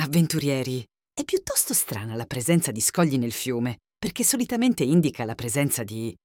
Avventurieri, è piuttosto strana la presenza di scogli nel fiume, perché solitamente indica la presenza di